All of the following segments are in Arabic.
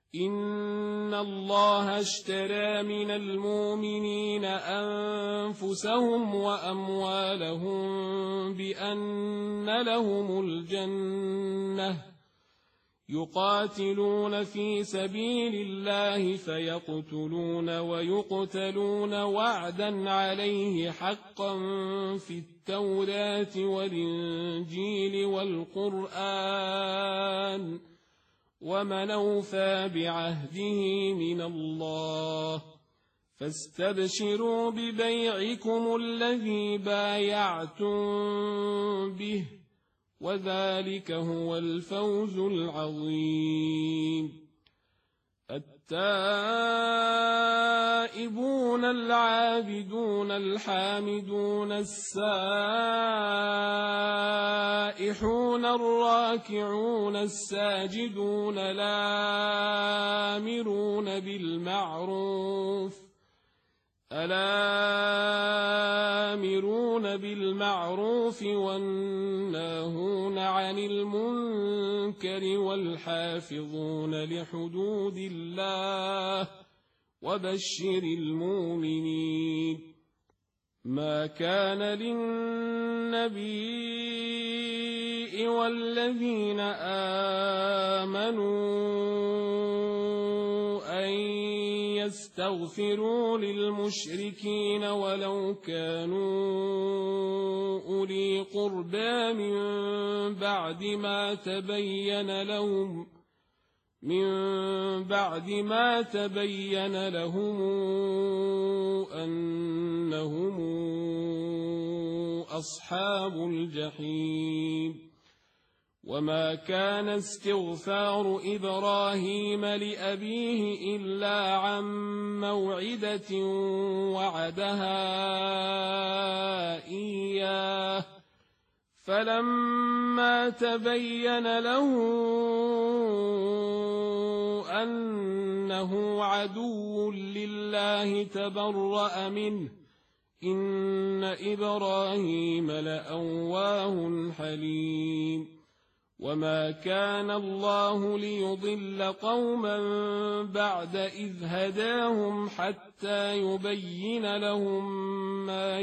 إن الله اشترى من المؤمنين أنفسهم وأموالهم بأن لهم الجنة يقاتلون في سبيل الله فيقتلون ويقتلون وعدا عليه حقا في التوراة والإنجيل والقرآن ومن أوفى بعهده من الله فاستبشروا ببيعكم الذي بايعتم به وذلك هو الفوز العظيم. التائبون العابدون الحامدون السائحون الراكعون الساجدون الآمرون بالمعروف والناهون عن المنكر والحافظون لحدود الله وبشر المؤمنين. ما كان للنبي والذين آمنوا أن يستغفروا للمشركين ولو كانوا أولي قربى من بعد ما تبين لهم أنهم أصحاب الجحيم. وما كان استغفار إبراهيم لأبيه إلا عن موعدة وعدها إياه فلما تبين له أنه عدو لله تبرأ منه إن إبراهيم لأواه حليم. وما كان الله ليضل قوما بعد إذ هداهم حتى يبين لهم ما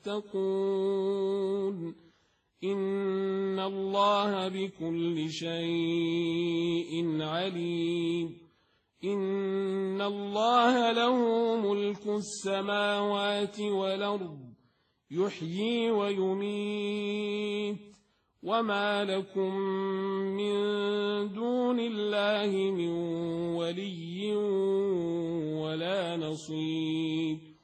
يتقون إن الله بكل شيء عليم. إن الله له ملك السماوات والأرض يحيي ويميت وما لكم من دون الله من ولي ولا نصير.